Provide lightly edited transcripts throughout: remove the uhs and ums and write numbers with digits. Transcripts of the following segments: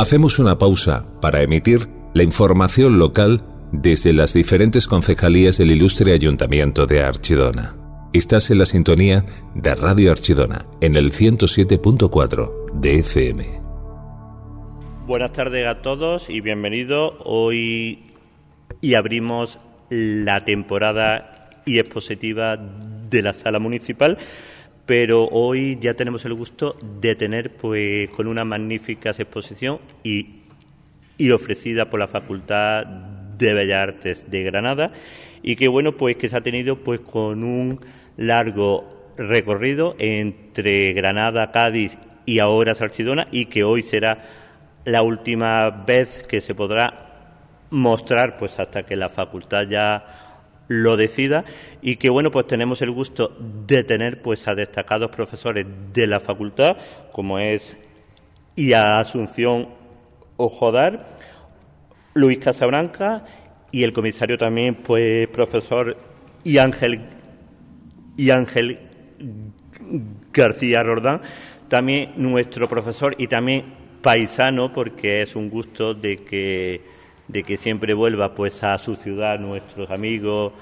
Hacemos una pausa para emitir la información local desde las diferentes concejalías del ilustre Ayuntamiento de Archidona. Estás en la sintonía de Radio Archidona, en el 107.4 de FM. Buenas tardes a todos y bienvenidos. Hoy abrimos la temporada y expositiva de la Sala Municipal, pero hoy ya tenemos el gusto de tener pues con una magnífica exposición y ofrecida por la Facultad de Bellas Artes de Granada, y que bueno, pues que se ha tenido pues con un largo recorrido entre Granada, Cádiz y ahora Archidona, y que hoy será la última vez que se podrá mostrar pues hasta que la facultad ya lo decida, y que bueno, pues tenemos el gusto de tener pues a destacados profesores de la facultad, como es a Asunción Ojodar, Luis Casabranca, y el comisario también pues profesor Ángel García Rordán, también nuestro profesor y también paisano, porque es un gusto de que siempre vuelva pues a su ciudad nuestros amigos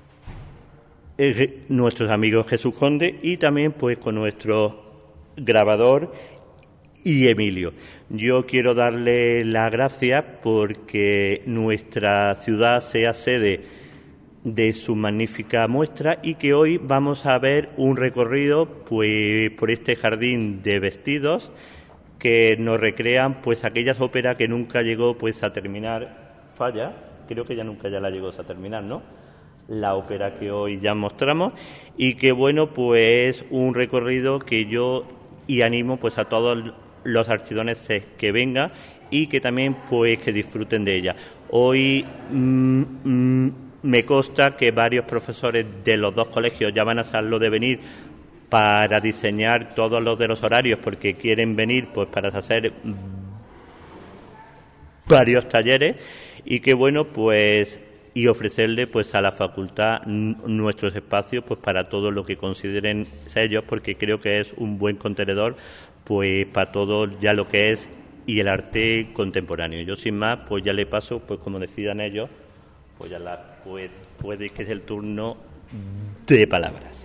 Jesús Conde, y también pues con nuestro grabador y Emilio. Yo quiero darle las gracias porque nuestra ciudad sea sede de su magnífica muestra, y que hoy vamos a ver un recorrido pues por este jardín de vestidos que nos recrean pues aquellas óperas que nunca llegó pues a terminar Falla. Creo que nunca la llegó a terminar, ¿no? La ópera que hoy ya mostramos, y que bueno, pues un recorrido que yo animo pues a todos los archidoneses que vengan y que también pues que disfruten de ella. Hoy me consta que varios profesores de los dos colegios ya van a hacerlo de venir para diseñar todos los de los horarios, porque quieren venir pues para hacer varios talleres, y que bueno, pues y ofrecerle pues a la facultad nuestros espacios pues para todo lo que consideren ellos, porque creo que es un buen contenedor pues para todo ya lo que es y el arte contemporáneo. Yo sin más pues ya le paso, pues como decidan ellos, pues ya puede que es el turno de palabras.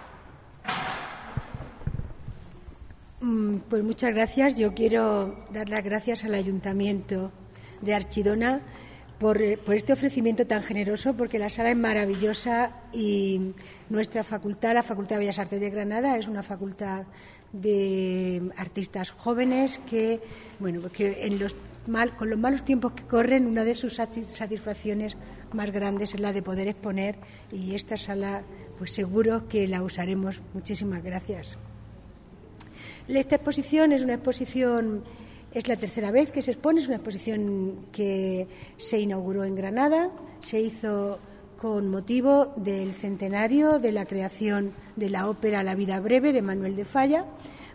Pues muchas gracias. Yo quiero dar las gracias al Ayuntamiento de Archidona por este ofrecimiento tan generoso, porque la sala es maravillosa y nuestra facultad, la Facultad de Bellas Artes de Granada, es una facultad de artistas jóvenes que, bueno, porque con los malos tiempos que corren, una de sus satisfacciones más grandes es la de poder exponer, y esta sala pues seguro que la usaremos. Muchísimas gracias. Esta exposición es la tercera vez que se expone. Es una exposición que se inauguró en Granada, se hizo con motivo del centenario de la creación de la ópera La vida breve de Manuel de Falla.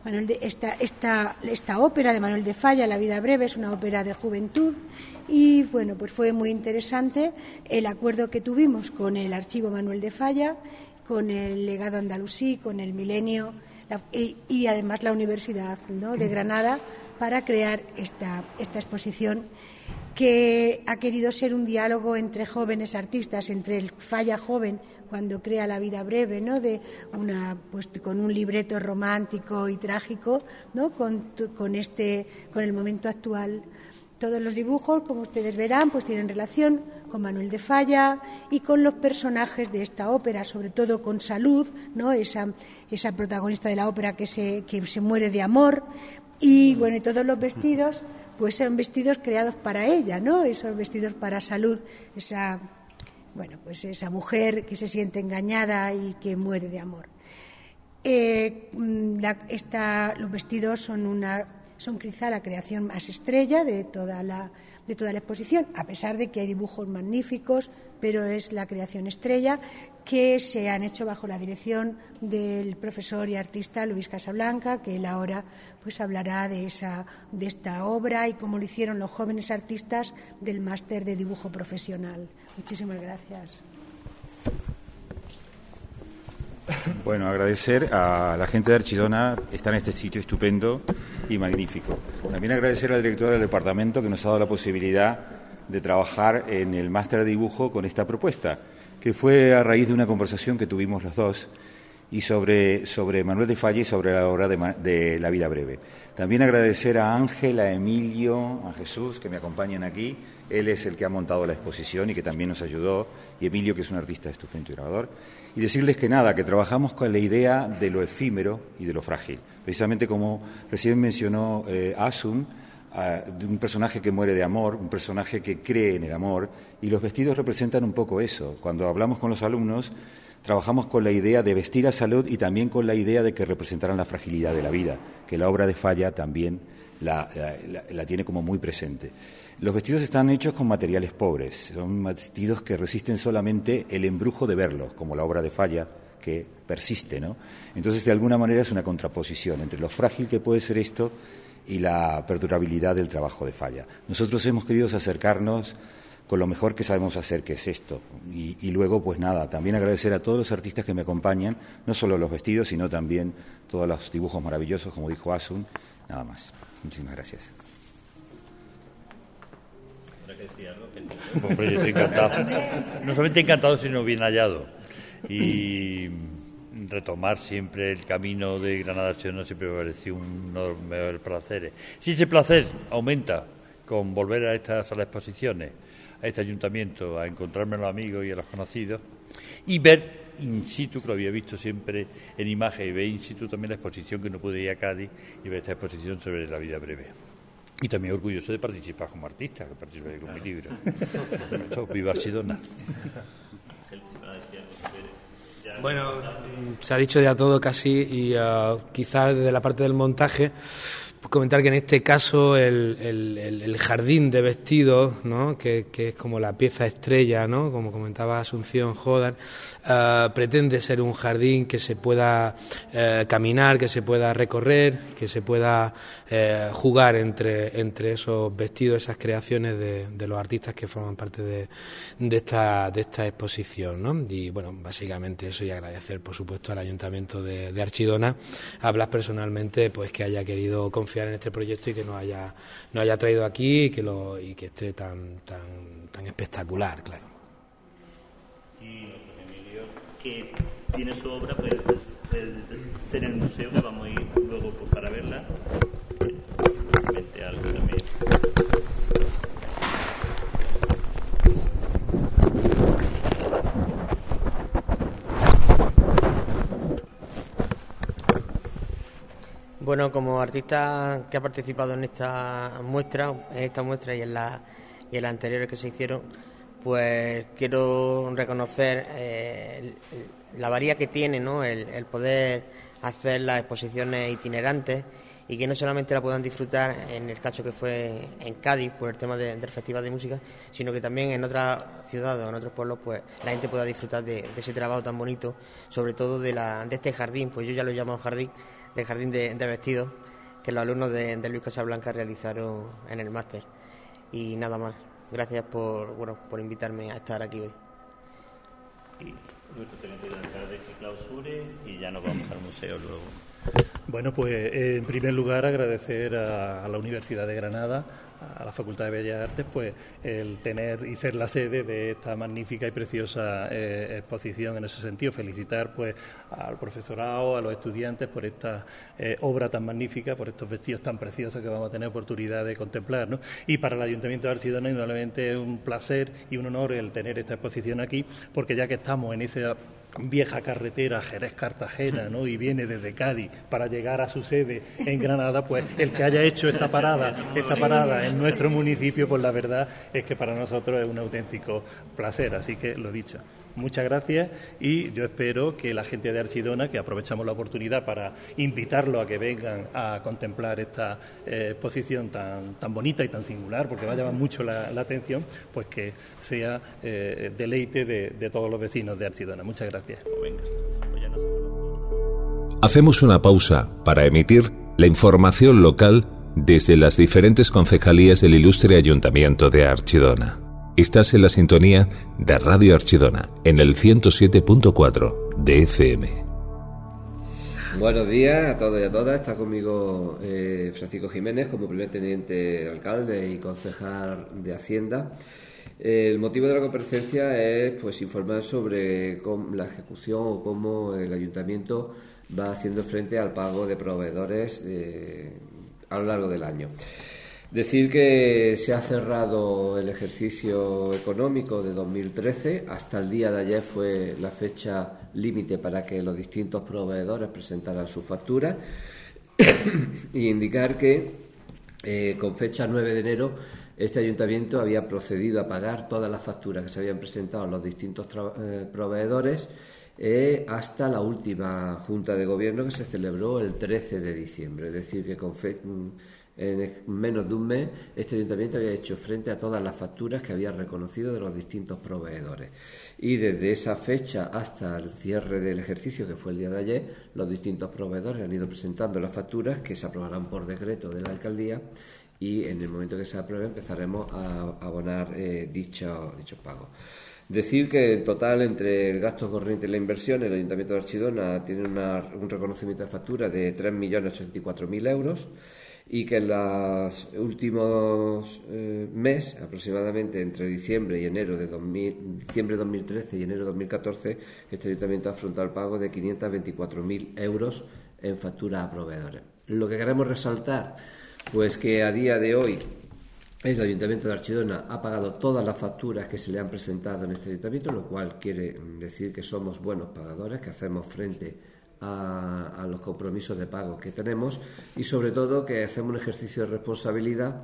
Esta ópera de Manuel de Falla, La vida breve, es una ópera de juventud, y bueno, pues fue muy interesante el acuerdo que tuvimos con el Archivo Manuel de Falla, con el Legado Andalusí, con el Milenio y además la Universidad, ¿no?, de Granada, para crear esta exposición, que ha querido ser un diálogo entre jóvenes artistas, entre el Falla joven cuando crea La vida breve, ¿no?, con un libreto romántico y trágico, ¿no?, con el momento actual. Todos los dibujos, como ustedes verán, pues tienen relación con Manuel de Falla y con los personajes de esta ópera, sobre todo con Salud, ¿no?, esa protagonista de la ópera que se muere de amor. Y bueno, y todos los vestidos pues son vestidos creados para ella, ¿no? Esos vestidos para Salud, esa mujer que se siente engañada y que muere de amor. Los vestidos son quizá la creación más estrella de toda la exposición, a pesar de que hay dibujos magníficos, pero es la creación estrella, que se han hecho bajo la dirección del profesor y artista Luis Casabranca, que él ahora pues hablará de esta obra y cómo lo hicieron los jóvenes artistas del máster de dibujo profesional. Muchísimas gracias. Bueno, agradecer a la gente de Archidona, está en este sitio estupendo y magnífico. También agradecer al director del departamento que nos ha dado la posibilidad de trabajar en el máster de dibujo con esta propuesta, que fue a raíz de una conversación que tuvimos los dos y sobre Manuel de Falla y sobre la obra de La vida breve. También agradecer a Ángel, a Emilio, a Jesús, que me acompañan aquí. Él es el que ha montado la exposición y que también nos ayudó, y Emilio, que es un artista estupendo y grabador. Y decirles que nada, que trabajamos con la idea de lo efímero y de lo frágil. Precisamente como recién mencionó Asun, de un personaje que muere de amor, un personaje que cree en el amor, y los vestidos representan un poco eso. Cuando hablamos con los alumnos, trabajamos con la idea de vestir a salud y también con la idea de que representaran la fragilidad de la vida, que la obra de Falla también la tiene como muy presente. Los vestidos están hechos con materiales pobres, son vestidos que resisten solamente el embrujo de verlos, como la obra de Falla, que persiste, ¿no? Entonces, de alguna manera es una contraposición entre lo frágil que puede ser esto y la perdurabilidad del trabajo de Falla. Nosotros hemos querido acercarnos con lo mejor que sabemos hacer, que es esto. Y luego, pues nada, también agradecer a todos los artistas que me acompañan, no solo los vestidos, sino también todos los dibujos maravillosos, como dijo Asun. Nada más. Muchísimas gracias. Hombre, yo estoy encantado. No solamente encantado, sino bien hallado. Y retomar siempre el camino de Granada Archidona siempre me pareció un enorme placer. Si ese placer aumenta con volver a esta sala de exposiciones, a este ayuntamiento, a encontrarme a los amigos y a los conocidos, y ver in situ, que lo había visto siempre en imagen, y ver in situ también la exposición, que no pude ir a Cádiz, y ver esta exposición sobre la vida breve. Y también orgulloso de participar como artista, que participé con mi libro. Viva Archidona. Bueno, se ha dicho ya todo casi, y quizás desde la parte del montaje, pues comentar que en este caso el jardín de vestidos, ¿no?, que es como la pieza estrella, ¿no?, como comentaba Asunción Jodar, pretende ser un jardín que se pueda caminar, que se pueda recorrer, que se pueda jugar entre esos vestidos, esas creaciones de los artistas que forman parte de esta exposición, ¿no? Y bueno, básicamente eso, y agradecer por supuesto al Ayuntamiento de Archidona, hablar personalmente, pues que haya querido confiar en este proyecto y que nos haya traído aquí y que esté tan espectacular, claro. Y nuestro Emilio, que tiene su obra, pues en el museo, que vamos a ir luego pues, para verla. Algo también. Bueno, como artista que ha participado en esta muestra y en las anteriores que se hicieron, pues quiero reconocer la valía que tiene, ¿no?, el poder hacer las exposiciones itinerantes, y que no solamente la puedan disfrutar en el caso que fue en Cádiz por el tema del Festival de Música, sino que también en otras ciudades o en otros pueblos pues la gente pueda disfrutar de ese trabajo tan bonito, sobre todo de este jardín, pues yo ya lo llamo jardín, del jardín de vestidos, que los alumnos de Luis Casablanca realizaron en el máster. Y nada más, gracias por invitarme a estar aquí hoy. Y nuestro teniente de alcalde que clausure, y ya nos vamos al museo luego. Bueno, pues en primer lugar agradecer a la Universidad de Granada, a la Facultad de Bellas Artes, pues el tener y ser la sede de esta magnífica y preciosa exposición. En ese sentido, felicitar pues al profesorado, a los estudiantes por esta obra tan magnífica, por estos vestidos tan preciosos que vamos a tener oportunidad de contemplar, ¿no? Y para el Ayuntamiento de Archidona, indudablemente es un placer y un honor el tener esta exposición aquí, porque ya que estamos en esa vieja carretera Jerez-Cartagena, ¿no?, y viene desde Cádiz para llegar a su sede en Granada, pues el que haya hecho esta parada en nuestro municipio, pues la verdad es que para nosotros es un auténtico placer. Así que lo dicho, muchas gracias, y yo espero que la gente de Archidona, que aprovechamos la oportunidad para invitarlos a que vengan a contemplar esta exposición tan bonita y tan singular, porque va a llamar mucho la atención, pues que sea deleite de todos los vecinos de Archidona. Muchas gracias. Hacemos una pausa para emitir la información local desde las diferentes concejalías del ilustre Ayuntamiento de Archidona. Estás en la sintonía de Radio Archidona en el 107.4 de FM. Buenos días a todos y a todas. Está conmigo Francisco Jiménez como primer teniente de alcalde y concejal de Hacienda. El motivo de la comparecencia es pues informar sobre la ejecución o cómo el ayuntamiento va haciendo frente al pago de proveedores a lo largo del año. Decir que se ha cerrado el ejercicio económico de 2013. Hasta el día de ayer fue la fecha límite para que los distintos proveedores presentaran sus facturas y indicar que con fecha 9 de enero este ayuntamiento había procedido a pagar todas las facturas que se habían presentado en los distintos proveedores hasta la última Junta de Gobierno que se celebró el 13 de diciembre. Es decir, que en menos de un mes este ayuntamiento había hecho frente a todas las facturas que había reconocido de los distintos proveedores. Y desde esa fecha hasta el cierre del ejercicio, que fue el día de ayer, los distintos proveedores han ido presentando las facturas que se aprobarán por decreto de la alcaldía y en el momento que se apruebe empezaremos a abonar dichos pagos. Decir que en total, entre el gasto corriente y la inversión, el Ayuntamiento de Archidona tiene un reconocimiento de factura de 3.084.000 euros y que en los últimos meses, aproximadamente entre diciembre de 2013 y enero de 2014, este Ayuntamiento ha afrontado el pago de 524.000 euros en facturas a proveedores. Lo que queremos resaltar, pues que a día de hoy el Ayuntamiento de Archidona ha pagado todas las facturas que se le han presentado en este ayuntamiento, lo cual quiere decir que somos buenos pagadores, que hacemos frente a los compromisos de pago que tenemos y sobre todo que hacemos un ejercicio de responsabilidad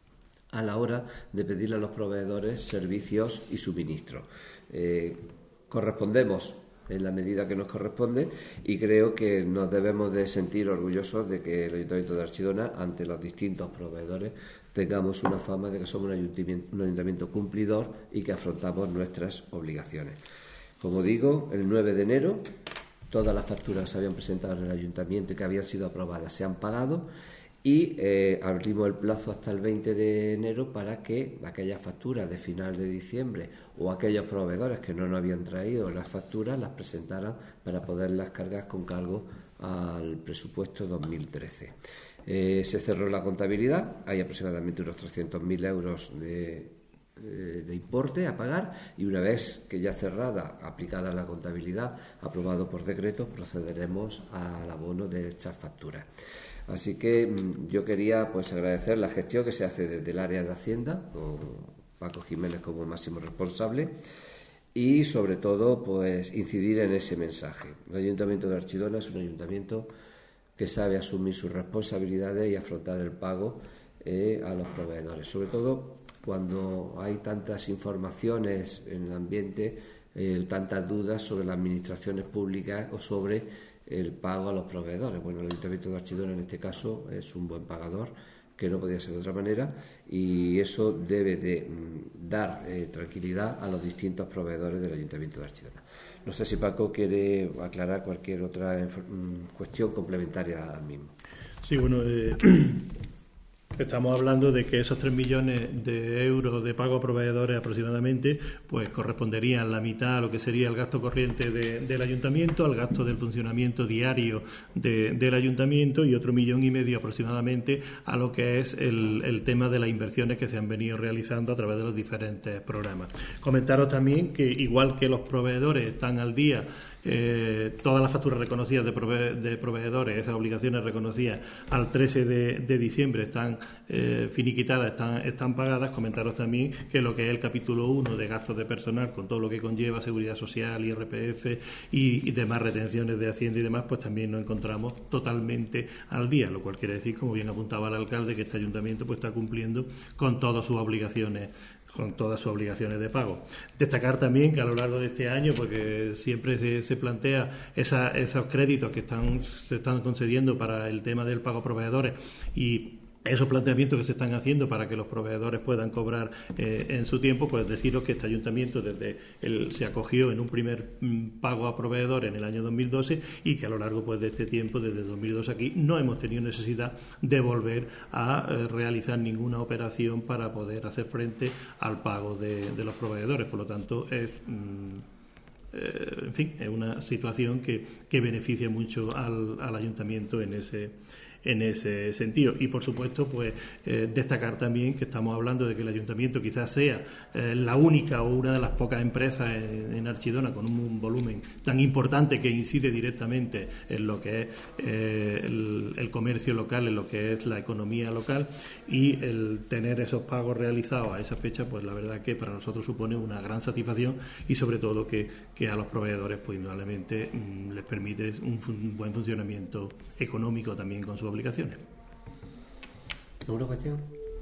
a la hora de pedirle a los proveedores servicios y suministros. Correspondemos en la medida que nos corresponde y creo que nos debemos de sentir orgullosos de que el Ayuntamiento de Archidona, ante los distintos proveedores, tengamos una fama de que somos un ayuntamiento cumplidor y que afrontamos nuestras obligaciones. Como digo, el 9 de enero todas las facturas que se habían presentado en el ayuntamiento y que habían sido aprobadas se han pagado y abrimos el plazo hasta el 20 de enero para que aquellas facturas de final de diciembre o aquellos proveedores que no nos habían traído las facturas las presentaran para poderlas cargar con cargo al presupuesto 2013. Se cerró la contabilidad, hay aproximadamente unos 300.000 euros de importe a pagar y una vez que ya cerrada, aplicada la contabilidad, aprobado por decreto, procederemos al abono de estas facturas. Así que yo quería pues agradecer la gestión que se hace desde el área de Hacienda, con Paco Jiménez como máximo responsable, y sobre todo pues incidir en ese mensaje. El Ayuntamiento de Archidona es un ayuntamiento que sabe asumir sus responsabilidades y afrontar el pago a los proveedores, sobre todo cuando hay tantas informaciones en el ambiente, tantas dudas sobre las administraciones públicas o sobre el pago a los proveedores. Bueno, el Ayuntamiento de Archidona en este caso es un buen pagador, que no podía ser de otra manera, y eso debe de dar tranquilidad a los distintos proveedores del Ayuntamiento de Archidona. No sé si Paco quiere aclarar cualquier otra cuestión complementaria al mismo. Sí, bueno, estamos hablando de que esos 3 millones de euros de pago a proveedores aproximadamente pues corresponderían la mitad a lo que sería el gasto corriente del ayuntamiento, al gasto del funcionamiento diario del ayuntamiento y otro 1,5 millones aproximadamente a lo que es el tema de las inversiones que se han venido realizando a través de los diferentes programas. Comentaros también que igual que los proveedores están al día, todas las facturas reconocidas de proveedores, esas obligaciones reconocidas al 13 de diciembre están finiquitadas, están pagadas. Comentaros también que lo que es el capítulo 1 de gastos de personal, con todo lo que conlleva seguridad social, IRPF y demás retenciones de Hacienda y demás, pues también nos encontramos totalmente al día, lo cual quiere decir, como bien apuntaba el alcalde, que este ayuntamiento pues está cumpliendo con todas sus obligaciones de pago. Destacar también que a lo largo de este año, porque siempre se plantea esos créditos que se están concediendo para el tema del pago a proveedores y esos planteamientos que se están haciendo para que los proveedores puedan cobrar en su tiempo, pues deciros que este ayuntamiento se acogió en un primer pago a proveedores en el año 2012 y que a lo largo pues de este tiempo, desde 2002 aquí, no hemos tenido necesidad de volver a realizar ninguna operación para poder hacer frente al pago de los proveedores. Por lo tanto, en fin, es una situación que beneficia mucho al ayuntamiento en ese sentido. Y, por supuesto, pues destacar también que estamos hablando de que el ayuntamiento quizás sea la única o una de las pocas empresas en Archidona con un volumen tan importante que incide directamente en lo que es el comercio local, en lo que es la economía local, y el tener esos pagos realizados a esa fecha, pues la verdad que para nosotros supone una gran satisfacción, y sobre todo que a los proveedores pues indudablemente les permite un buen funcionamiento económico también con sus obligaciones. ¿Alguna cuestión?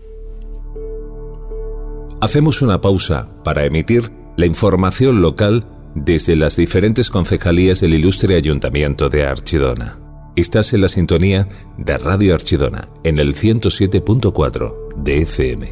Hacemos una pausa para emitir la información local desde las diferentes concejalías del ilustre Ayuntamiento de Archidona. Estás en la sintonía de Radio Archidona, en el 107.4 de FM.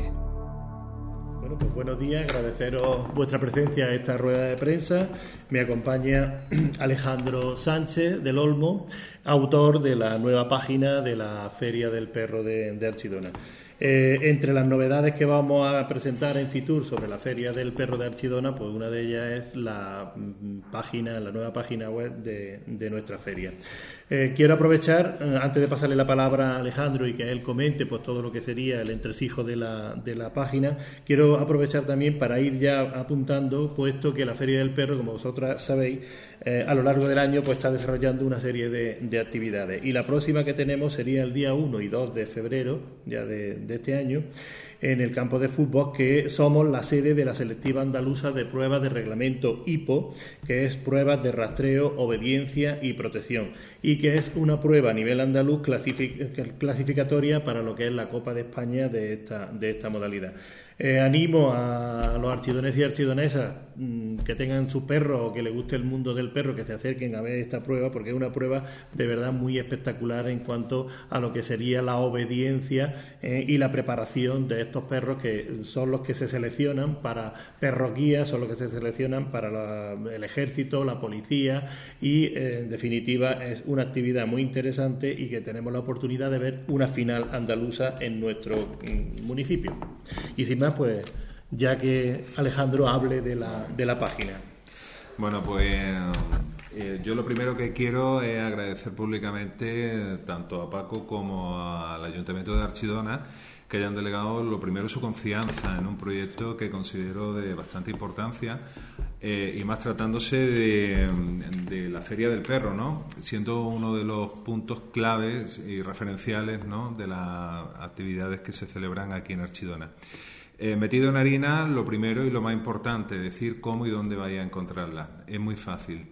Bueno, pues buenos días, agradeceros vuestra presencia a esta rueda de prensa. Me acompaña Alejandro Sánchez del Olmo, autor de la nueva página de la Feria del Perro de Archidona. Entre las novedades que vamos a presentar en Fitur sobre la Feria del Perro de Archidona, pues una de ellas es la nueva página web de nuestra feria. Quiero aprovechar, antes de pasarle la palabra a Alejandro y que él comente pues todo lo que sería el entresijo de la página, quiero aprovechar también para ir ya apuntando, puesto que la Feria del Perro, como vosotras sabéis, a lo largo del año pues está desarrollando una serie de actividades, y la próxima que tenemos sería el día 1 y 2 de febrero ya de este año, en el campo de fútbol, que somos la sede de la selectiva andaluza de pruebas de reglamento IPO, que es pruebas de rastreo, obediencia y protección, y que es una prueba a nivel andaluz clasificatoria para lo que es la Copa de España de esta modalidad. Animo a los archidoneses y archidonesas que tengan su perro o que les guste el mundo del perro, que se acerquen a ver esta prueba, porque es una prueba de verdad muy espectacular en cuanto a lo que sería la obediencia y la preparación de estos perros, que son los que se seleccionan para perros guías, son los que se seleccionan para el ejército, la policía, y en definitiva es una actividad muy interesante y que tenemos la oportunidad de ver una final andaluza en nuestro municipio. Y sin más, pues ya que Alejandro hable de la página. Bueno, pues yo lo primero que quiero es agradecer públicamente tanto a Paco como al Ayuntamiento de Archidona que hayan delegado lo primero su confianza en un proyecto que considero de bastante importancia, y más tratándose de la Feria del Perro, ¿no? Siendo uno de los puntos claves y referenciales, ¿no?, de las actividades que se celebran aquí en Archidona. Metido en harina, lo primero y lo más importante, decir cómo y dónde vais a encontrarla. Es muy fácil: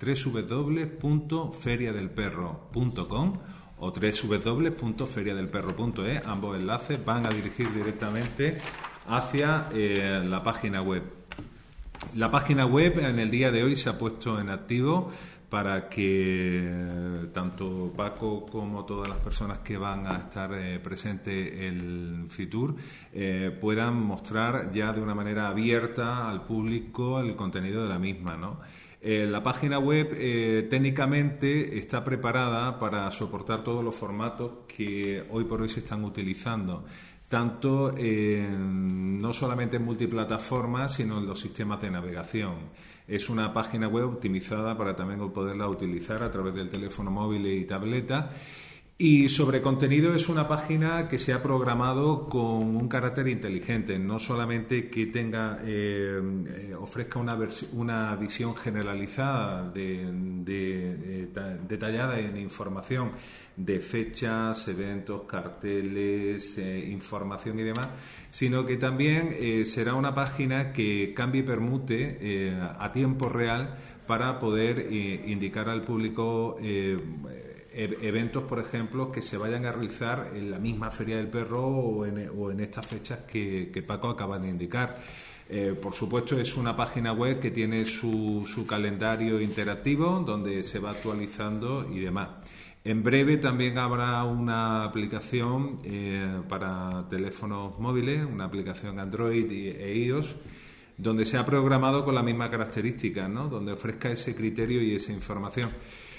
www.feriadelperro.com o www.feriadelperro.es. Ambos enlaces van a dirigir directamente hacia la página web. La página web en el día de hoy se ha puesto en activo para que tanto Paco como todas las personas que van a estar presentes en Fitur puedan mostrar ya de una manera abierta al público el contenido de la misma, ¿no? La página web técnicamente está preparada para soportar todos los formatos que hoy por hoy se están utilizando, tanto no solamente en multiplataformas, sino en los sistemas de navegación. Es una página web optimizada para también poderla utilizar a través del teléfono móvil y tableta. Y sobre contenido, es una página que se ha programado con un carácter inteligente, no solamente que tenga ofrezca una visión generalizada detallada en información de fechas, eventos, carteles, información y demás, sino que también será una página que cambie y permute a tiempo real para poder indicar al público eventos, por ejemplo, que se vayan a realizar en la misma Feria del Perro o en estas fechas que Paco acaba de indicar. Por supuesto, es una página web que tiene su calendario interactivo donde se va actualizando y demás. En breve también habrá una aplicación para teléfonos móviles, una aplicación Android e iOS, donde se ha programado con la misma característica, ¿no?, donde ofrezca ese criterio y esa información.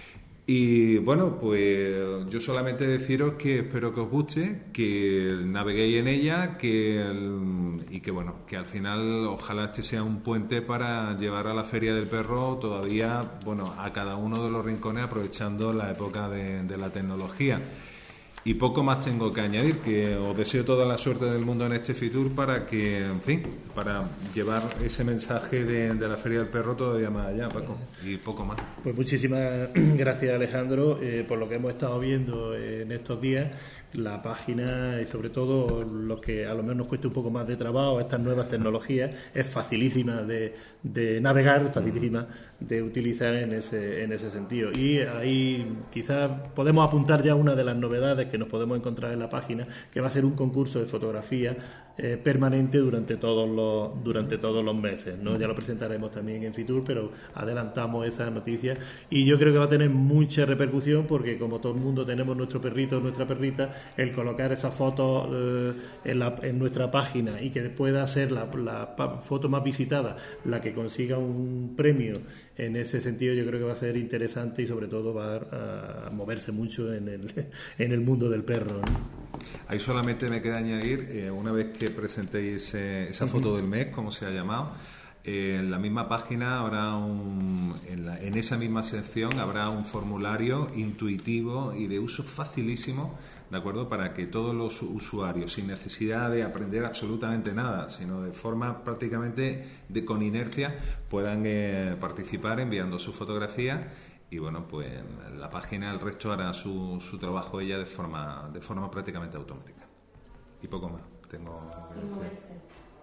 Y bueno, pues yo solamente deciros que espero que os guste, que naveguéis en ella, y que bueno, que al final ojalá este sea un puente para llevar a la Feria del Perro todavía, bueno, a cada uno de los rincones, aprovechando la época de la tecnología. Y poco más tengo que añadir, que os deseo toda la suerte del mundo en este Fitur para que, en fin, para llevar ese mensaje de la Feria del Perro todavía más allá, Paco, y poco más. Pues muchísimas gracias, Alejandro, por lo que hemos estado viendo en estos días. La página y sobre todo lo que a lo mejor nos cuesta un poco más de trabajo, estas nuevas tecnologías, es facilísima de navegar, facilísima de utilizar en ese sentido. Y ahí quizás podemos apuntar ya una de las novedades que nos podemos encontrar en la página, que va a ser un concurso de fotografía permanente durante todos los meses, ¿no? Ya lo presentaremos también en Fitur, pero adelantamos esa noticia y yo creo que va a tener mucha repercusión porque como todo el mundo tenemos nuestro perrito o nuestra perrita, el colocar esa foto en nuestra página y que pueda ser la foto más visitada la que consiga un premio, en ese sentido yo creo que va a ser interesante y sobre todo va a moverse mucho en el mundo del perro, ¿no? Ahí solamente me queda añadir, una vez que presentéis esa foto del mes, como se ha llamado, en la misma página habrá en esa misma sección habrá un formulario intuitivo y de uso facilísimo, ¿de acuerdo? Para que todos los usuarios, sin necesidad de aprender absolutamente nada, sino de forma prácticamente con inercia, puedan participar enviando su fotografía. Y bueno, pues la página, el resto hará su trabajo ella de forma prácticamente automática. Y poco más. Sin moverse.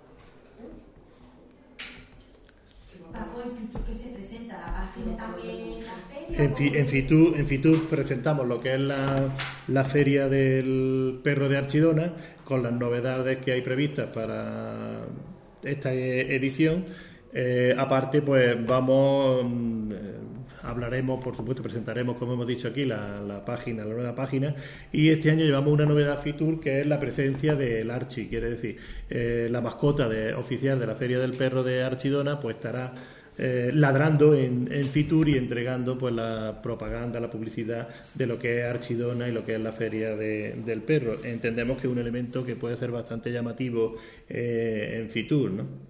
Paco, en Fitur, ¿qué se presenta? ¿La página también la feria? En Fitur presentamos lo que es la Feria del Perro de Archidona, con las novedades que hay previstas para esta edición. Aparte, pues hablaremos, por supuesto, presentaremos, como hemos dicho aquí, la nueva página, y este año llevamos una novedad Fitur que es la presencia del Archi, quiere decir, la mascota oficial de la Feria del Perro de Archidona, pues estará ladrando en Fitur y entregando pues la propaganda, la publicidad de lo que es Archidona y lo que es la Feria del Perro. Entendemos que es un elemento que puede ser bastante llamativo en Fitur, ¿no?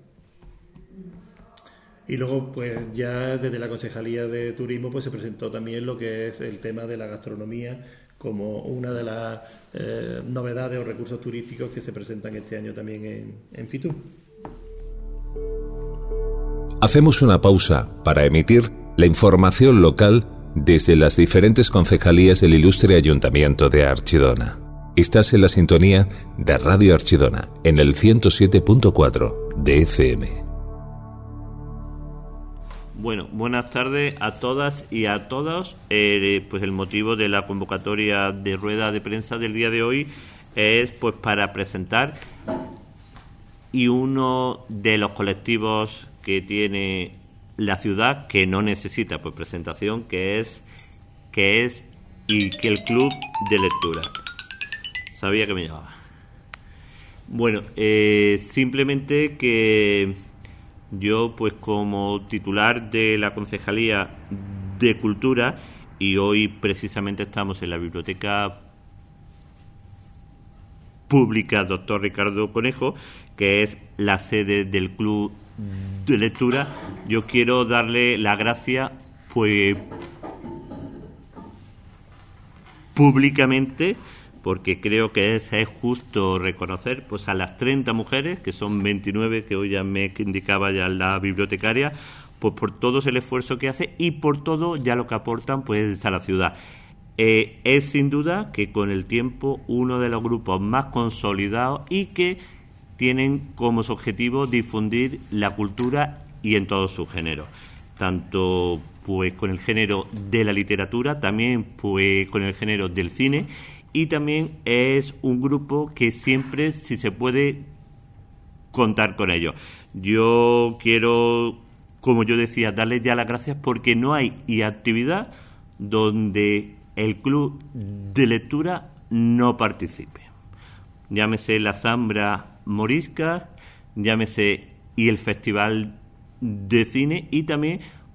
Y luego, pues ya desde la Concejalía de Turismo pues se presentó también lo que es el tema de la gastronomía como una de las novedades o recursos turísticos que se presentan este año también en Fitur. Hacemos una pausa para emitir la información local desde las diferentes concejalías del ilustre Ayuntamiento de Archidona. Estás en la sintonía de Radio Archidona en el 107.4 de FM. Bueno, buenas tardes a todas y a todos. Pues el motivo de la convocatoria de rueda de prensa del día de hoy es pues para presentar y uno de los colectivos que tiene la ciudad que no necesita pues presentación, que es el Club de Lectura. Sabía que me llamaba. Bueno, simplemente que yo, pues como titular de la Concejalía de Cultura, y hoy precisamente estamos en la Biblioteca Pública Dr. Ricardo Conejo, que es la sede del Club de Lectura, yo quiero darle la gracia pues públicamente, porque creo que es justo reconocer pues a las 30 mujeres, que son 29, que hoy ya me indicaba ya la bibliotecaria, pues por todo el esfuerzo que hace y por todo ya lo que aportan pues a la ciudad. Es sin duda que con el tiempo uno de los grupos más consolidados y que tienen como su objetivo difundir la cultura y en todos sus géneros, tanto pues con el género de la literatura, también pues con el género del cine. Y también es un grupo que siempre, si se puede, contar con ellos. Yo quiero, como yo decía, darles ya las gracias porque no hay actividad donde el Club de Lectura no participe. Llámese la Zambra Morisca, llámese y el Festival de Cine y también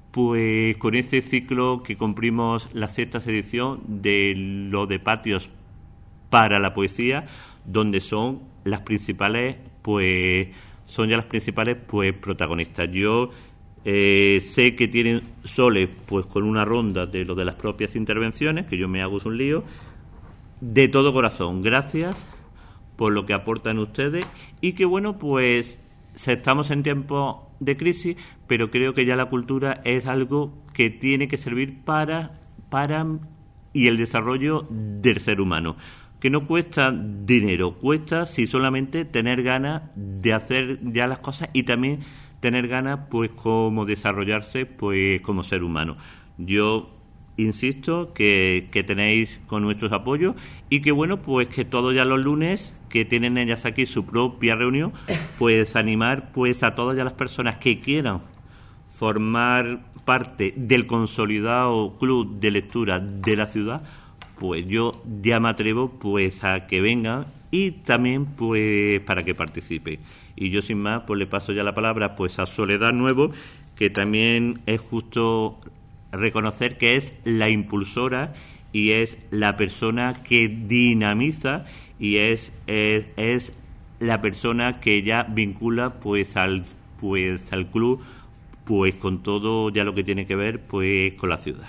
pues con este ciclo que cumplimos la 6ª edición de lo de Patios para la Poesía, donde son las principales, pues protagonistas. Yo sé que tienen soles, pues con una ronda de lo de las propias intervenciones, que yo me hago un lío. De todo corazón, gracias por lo que aportan ustedes, y que bueno, pues estamos en tiempos de crisis, pero creo que ya la cultura es algo que tiene que servir para y el desarrollo del ser humano, que no cuesta dinero, cuesta si solamente tener ganas de hacer ya las cosas y también tener ganas, pues, como desarrollarse, pues, como ser humano. Yo insisto que tenéis con nuestros apoyos, y que bueno, pues que todos ya los lunes que tienen ellas aquí su propia reunión, pues animar pues a todas ya las personas que quieran formar parte del consolidado club de lectura de la ciudad, pues yo ya me atrevo pues a que vengan y también pues para que participen. Y yo sin más pues le paso ya la palabra pues a Soledad Nuevo, que también es justo reconocer que es la impulsora y es la persona que dinamiza y es la persona que ya vincula pues al club pues con todo ya lo que tiene que ver pues con la ciudad.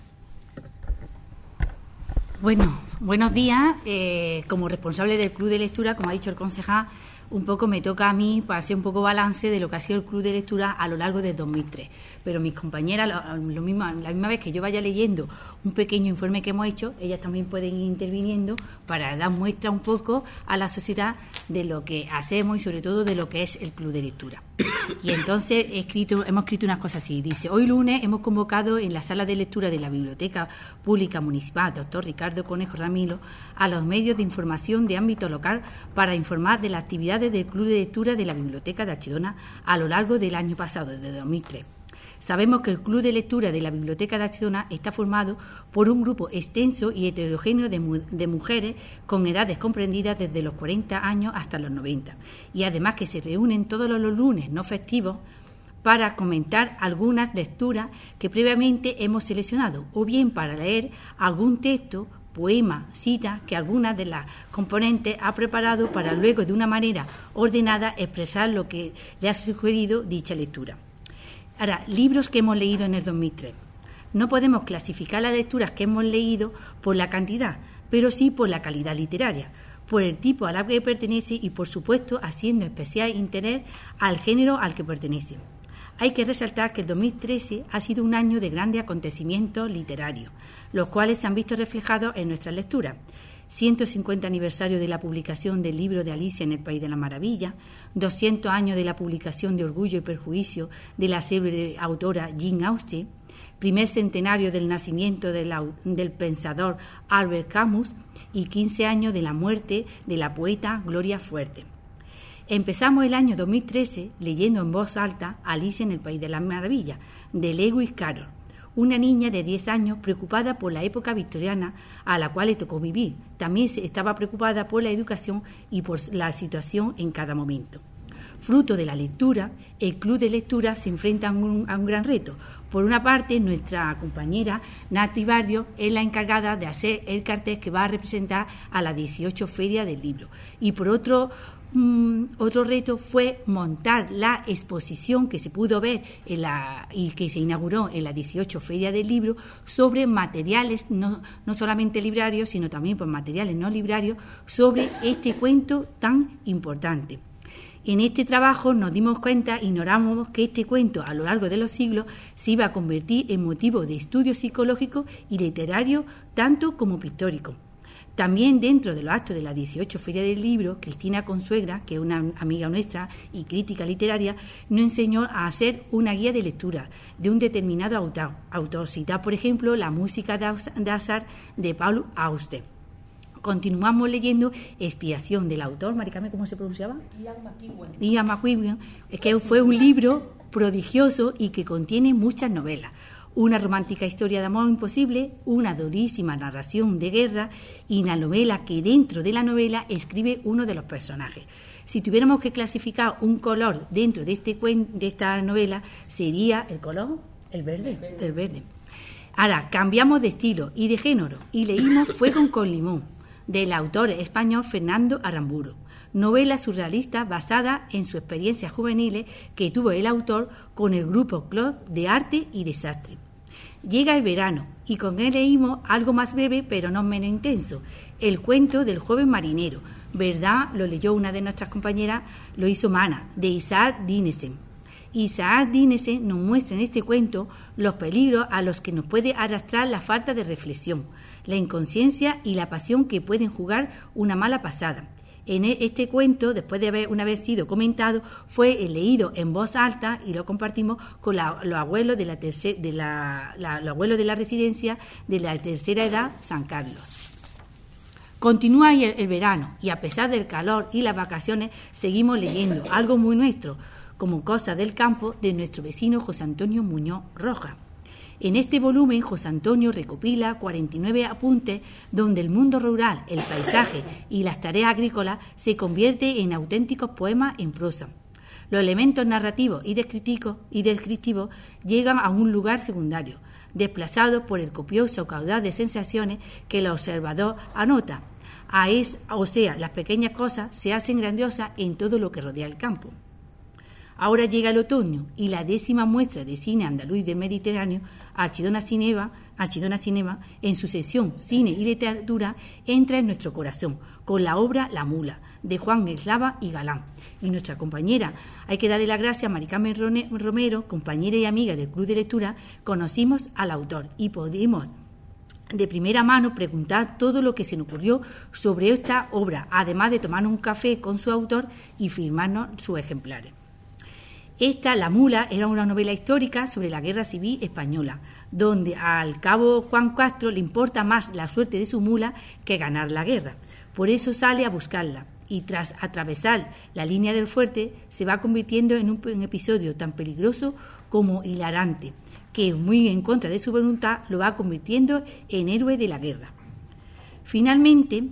Bueno, buenos días. Como responsable del Club de Lectura, como ha dicho el concejal, un poco me toca a mí para hacer un poco balance de lo que ha sido el Club de Lectura a lo largo del 2003. Pero mis compañeras, la misma vez que yo vaya leyendo un pequeño informe que hemos hecho, ellas también pueden ir interviniendo para dar muestra un poco a la sociedad de lo que hacemos y sobre todo de lo que es el Club de Lectura. Y entonces hemos escrito unas cosas así. Dice: hoy lunes hemos convocado en la sala de lectura de la Biblioteca Pública Municipal Dr. Ricardo Conejo Ramilo a los medios de información de ámbito local para informar de las actividades del Club de Lectura de la Biblioteca de Archidona a lo largo del año pasado, desde 2003. Sabemos que el Club de Lectura de la Biblioteca de Archidona está formado por un grupo extenso y heterogéneo de mujeres con edades comprendidas desde los 40 años hasta los 90, y además que se reúnen todos los lunes no festivos para comentar algunas lecturas que previamente hemos seleccionado, o bien para leer algún texto, poema, cita que alguna de las componentes ha preparado para luego de una manera ordenada expresar lo que le ha sugerido dicha lectura. Ahora, libros que hemos leído en el 2003. No podemos clasificar las lecturas que hemos leído por la cantidad, pero sí por la calidad literaria, por el tipo a la que pertenece y, por supuesto, haciendo especial interés al género al que pertenece. Hay que resaltar que el 2013 ha sido un año de grandes acontecimientos literarios, los cuales se han visto reflejados en nuestras lecturas. 150 aniversario de la publicación del libro de Alicia en el País de la Maravilla, 200 años de la publicación de Orgullo y Perjuicio de la célebre autora Jane Austen, primer centenario del nacimiento del pensador Albert Camus y 15 años de la muerte de la poeta Gloria Fuerte. Empezamos el año 2013 leyendo en voz alta Alicia en el País de la Maravilla, de Lewis Carroll, una niña de 10 años preocupada por la época victoriana a la cual le tocó vivir. También estaba preocupada por la educación y por la situación en cada momento. Fruto de la lectura, el Club de Lectura se enfrenta a un gran reto. Por una parte, nuestra compañera Nati Barrio es la encargada de hacer el cartel que va a representar a la 18 Feria del Libro. Y por otro reto fue montar la exposición que se pudo ver y que se inauguró en la 18 Feria del Libro sobre materiales, no solamente librarios, sino también por materiales no librarios, sobre este cuento tan importante. En este trabajo nos dimos cuenta, ignoramos que este cuento a lo largo de los siglos se iba a convertir en motivo de estudio psicológico y literario, tanto como pictórico. También dentro de los actos de la 18 Feria del Libro, Cristina Consuegra, que es una amiga nuestra y crítica literaria, nos enseñó a hacer una guía de lectura de un determinado autor. Citar, por ejemplo, la música de azar de Paul Auster. Continuamos leyendo Expiación del autor, Maricarmen, ¿cómo se pronunciaba? Ian McEwan, que fue un libro prodigioso y que contiene muchas novelas. Una romántica historia de amor imposible, una durísima narración de guerra y una novela que dentro de la novela escribe uno de los personajes. Si tuviéramos que clasificar un color dentro de esta novela, sería el color El verde. Ahora, cambiamos de estilo y de género y leímos Fuego con limón, del autor español Fernando Aramburu, novela surrealista basada en sus experiencias juveniles que tuvo el autor con el grupo Club de Arte y Desastre. Llega el verano y con él leímos algo más breve pero no menos intenso, El cuento del joven marinero, ¿verdad? Lo leyó una de nuestras compañeras, lo hizo Mana, de Isaac Dinesen. Isaac Dinesen nos muestra en este cuento los peligros a los que nos puede arrastrar la falta de reflexión, la inconsciencia y la pasión que pueden jugar una mala pasada. En este cuento, después de una vez sido comentado, fue leído en voz alta y lo compartimos con los abuelos de los abuelos de la residencia de la tercera edad San Carlos. Continúa el verano y a pesar del calor y las vacaciones seguimos leyendo algo muy nuestro, como Cosas del campo, de nuestro vecino José Antonio Muñoz Rojas. En este volumen, José Antonio recopila 49 apuntes donde el mundo rural, el paisaje y las tareas agrícolas se convierte en auténticos poemas en prosa. Los elementos narrativos y descriptivos llegan a un lugar secundario, desplazados por el copioso caudal de sensaciones que el observador anota. O sea, las pequeñas cosas se hacen grandiosas en todo lo que rodea el campo. Ahora llega el otoño y la 10ª muestra de cine andaluz del Mediterráneo, Archidona Cinema, en su sección Cine y Literatura, entra en nuestro corazón con la obra La Mula, de Juan Eslava y Galán. Y nuestra compañera, hay que darle las gracias a Mari Carmen Romero, compañera y amiga del Club de Lectura, conocimos al autor y pudimos de primera mano preguntar todo lo que se nos ocurrió sobre esta obra, además de tomar un café con su autor y firmarnos sus ejemplares. La Mula, era una novela histórica sobre la Guerra Civil Española, donde al cabo Juan Castro le importa más la suerte de su mula que ganar la guerra. Por eso sale a buscarla y tras atravesar la línea del fuerte se va convirtiendo en un episodio tan peligroso como hilarante, que muy en contra de su voluntad lo va convirtiendo en héroe de la guerra. Finalmente,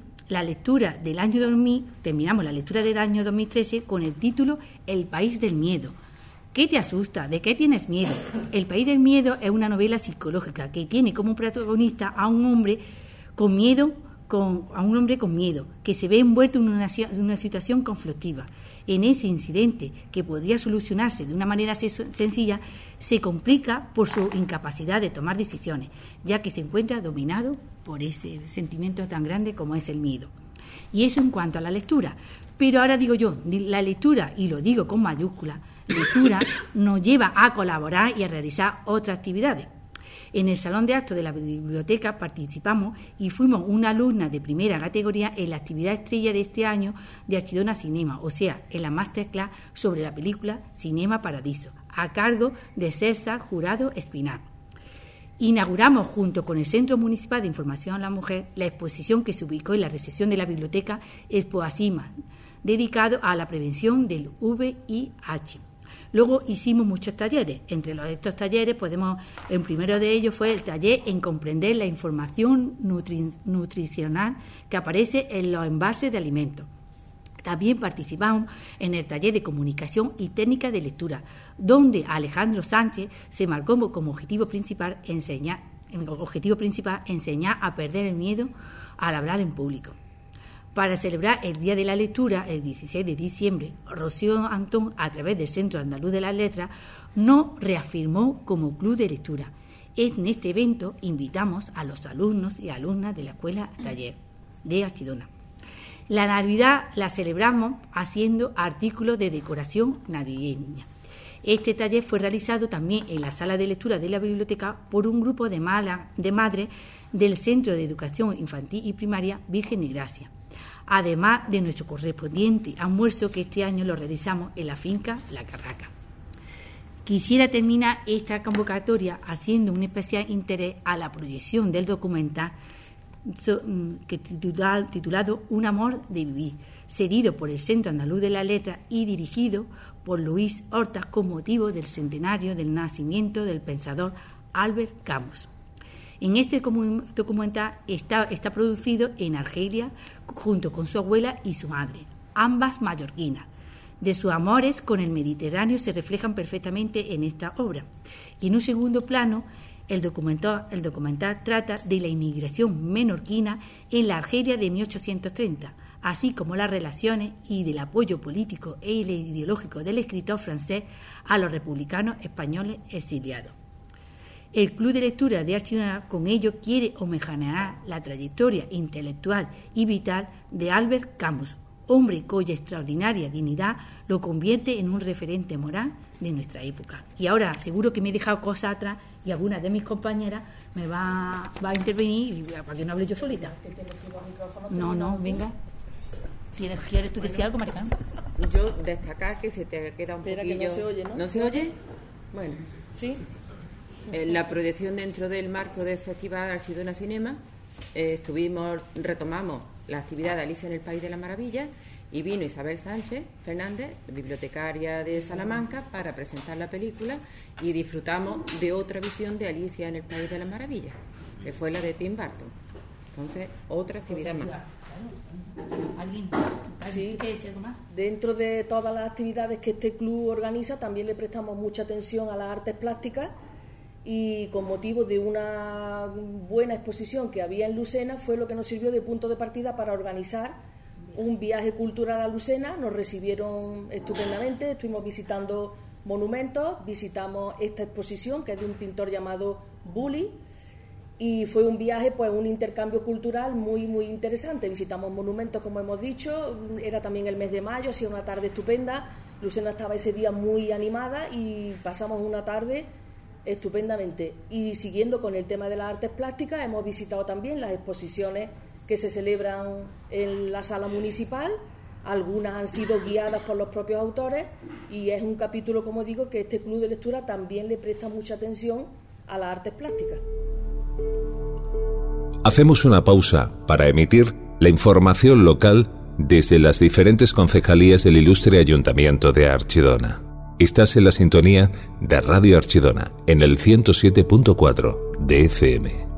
terminamos la lectura del año 2013 con el título El país del miedo. ¿Qué te asusta? ¿De qué tienes miedo? El país del miedo es una novela psicológica que tiene como protagonista a un hombre con miedo, que se ve envuelto en una situación conflictiva. En ese incidente, que podría solucionarse de una manera sencilla, se complica por su incapacidad de tomar decisiones, ya que se encuentra dominado por ese sentimiento tan grande como es el miedo. Y eso en cuanto a la lectura. Pero ahora digo yo, la lectura, y lo digo con mayúscula, lectura nos lleva a colaborar y a realizar otras actividades. En el Salón de Actos de la Biblioteca participamos y fuimos una alumna de primera categoría en la actividad estrella de este año de Archidona Cinema, o sea, en la masterclass sobre la película Cinema Paradiso, a cargo de César Jurado Espinar. Inauguramos, junto con el Centro Municipal de Información a la Mujer, la exposición que se ubicó en la recepción de la biblioteca Expoasima, dedicado a la prevención del VIH. Luego hicimos muchos talleres. Entre estos talleres el primero de ellos fue el taller en comprender la información nutricional que aparece en los envases de alimentos. También participamos en el taller de comunicación y técnica de lectura, donde Alejandro Sánchez se marcó como objetivo principal enseñar a perder el miedo al hablar en público. Para celebrar el Día de la Lectura, el 16 de diciembre, Rocío Antón, a través del Centro Andaluz de las Letras, nos reafirmó como Club de Lectura. En este evento invitamos a los alumnos y alumnas de la Escuela Taller de Archidona. La Navidad la celebramos haciendo artículos de decoración navideña. Este taller fue realizado también en la sala de lectura de la biblioteca por un grupo de madres del Centro de Educación Infantil y Primaria Virgen y Gracia, además de nuestro correspondiente almuerzo que este año lo realizamos en la finca La Carraca. Quisiera terminar esta convocatoria haciendo un especial interés a la proyección del documental titulado Un amor de vivir, cedido por el Centro Andaluz de la Letra y dirigido por Luis Hortas con motivo del centenario del nacimiento del pensador Albert Camus. En este documental está producido en Argelia junto con su abuela y su madre, ambas mallorquinas. de sus amores con el Mediterráneo se reflejan perfectamente en esta obra. Y en un segundo plano, el documental trata de la inmigración menorquina en la Argelia de 1830, así como las relaciones y del apoyo político e ideológico del escritor francés a los republicanos españoles exiliados. El Club de Lectura de Archidona con ello quiere homenajear la trayectoria intelectual y vital de Albert Camus, hombre cuya extraordinaria dignidad lo convierte en un referente moral de nuestra época. Y ahora seguro que me he dejado cosas atrás y alguna de mis compañeras me va a intervenir para que no hable yo solita. No, venga. ¿Quieres tú decir algo, Maricán? Yo destacar que se te queda un poquillo... Que no se oye, ¿no? ¿No se oye? Bueno. ¿Sí? La proyección dentro del marco del Festival Archidona Cinema, retomamos la actividad de Alicia en el País de las Maravillas y vino Isabel Sánchez Fernández, bibliotecaria de Salamanca, para presentar la película y disfrutamos de otra visión de Alicia en el País de las Maravillas, que fue la de Tim Burton. Entonces, otra actividad más. ¿Alguien sí. quiere decir algo más? Dentro de todas las actividades que este club organiza, también le prestamos mucha atención a las artes plásticas, y con motivo de una buena exposición que había en Lucena fue lo que nos sirvió de punto de partida para organizar un viaje cultural a Lucena. Nos recibieron estupendamente, estuvimos visitando monumentos, visitamos esta exposición que es de un pintor llamado Bully, y fue un viaje, pues un intercambio cultural muy muy interesante. Visitamos monumentos, como hemos dicho, era también el mes de mayo, hacía una tarde estupenda, Lucena estaba ese día muy animada y pasamos una tarde estupendamente. Y siguiendo con el tema de las artes plásticas, hemos visitado también las exposiciones que se celebran en la sala municipal. Algunas han sido guiadas por los propios autores y es un capítulo, como digo, que este club de lectura también le presta mucha atención a las artes plásticas. Hacemos una pausa para emitir la información local desde las diferentes concejalías del ilustre Ayuntamiento de Archidona. Estás en la sintonía de Radio Archidona en el 107.4 de FM.